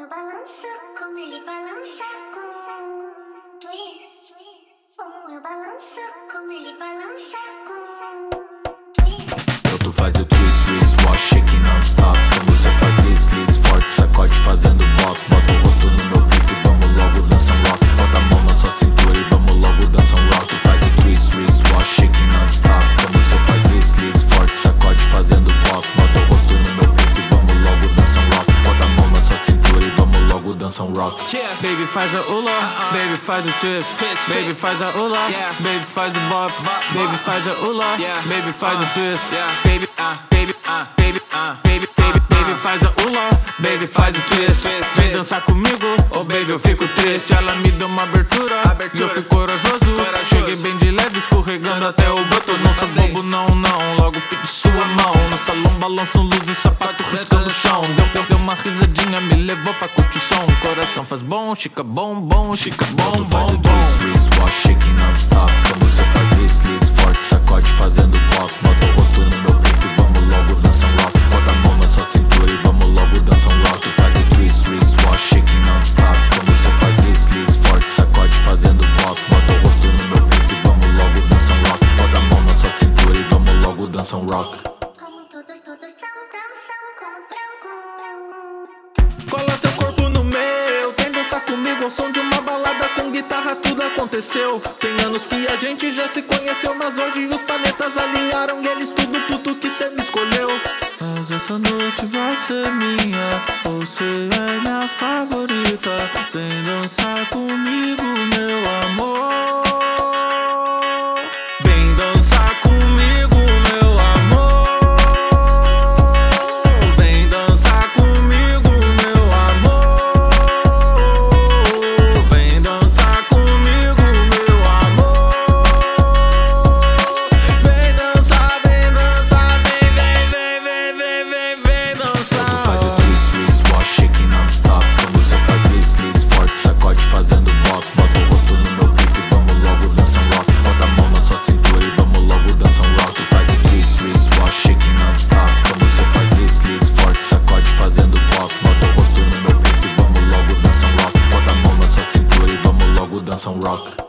eu balanço, como ele balança com twist. Como eu balanço, como ele balança com twist. Tu faz o twist, twist, wash, shake non-stop. Quando você faz deslize, forte, sacode fazendo bop. Bota o rosto no meu peito e vamos logo dançar um rock. Bota a mão na sua cintura e vamos logo dançar um rock. Tu faz o twist, twist, wash, shake non-stop. Quando você faz deslize, forte, sacode fazendo bop. Bota o rosto no meu peito e vamos logo dançar um rock. Bota a mão na sua cintura e vamos logo dançar um rock. Baby faz a ula, baby faz o twist, baby faz a ula, baby faz o bop, baby faz a ula, baby faz o twist, baby faz a ula, baby faz o twist. Vem dançar comigo, oh baby eu fico triste. Ela me deu uma abertura, eu fui corajoso. Cheguei bem de leve, escorregando até o botão. Não sou bobo não, logo pedi sua mão. No salão balançam luz e sapato riscando o chão. Deu uma risadinha, me levou pra curtir som. Coração faz bom, chica bom, chica bom, bom. Twist, twist, wash, shake non-stop. Quando você faz deslize, forte, sacode fazendo bop. Bota o rosto no meu peito e vamos logo dançar um rock. Bota a mão na sua cintura e vamos logo dançar um rock. Tu faz o twist, twist, wash, shake non-stop. Quando você faz deslize, forte, sacode fazendo bop. Bota o rosto no meu peito e vamos logo dançar um rock. Bota a mão na sua cintura e vamos logo dançar um rock. Como todos dançam com tranco. Cola seu corpo no meu, vem dançar comigo ao som de uma balada com guitarra, tudo aconteceu. Tem anos que a gente já se conheceu, mas hoje os planetas alinharam e eles tudo puto que cê me escolheu. Mas essa noite vai ser minha, você é minha favorita. Vem dançar comigo, meu amor. Vem dançar comigo, meu amor. Vem dançar comigo, meu amor. Vem dançar comigo, meu amor. Vem dançar, vem dançar, vem dançar. Tu faz o twist, twist, wash, shake non-stop. Quando você faz deslize, forte, sacode fazendo bop. Bota o rosto no meu peito e vamos logo dançar um rock. Bota a mão na sua cintura e vamos logo dançar um rock. Tu faz o twist, twist, wash, shake non-stop. Quando você faz deslize, forte, sacode fazendo bop. Bota o rosto no meu peito e vamos logo dançar um rock. Bota a mão na sua cintura e vamos logo dançar um rock.